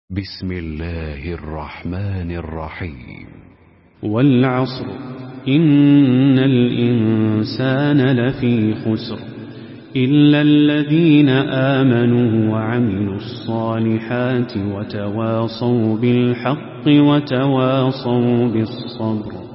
بسم الله الرحمن الرحيم. والعصر إن الإنسان لفي خسر إلا الذين آمنوا وعملوا الصالحات وتواصوا بالحق وتواصوا بالصبر.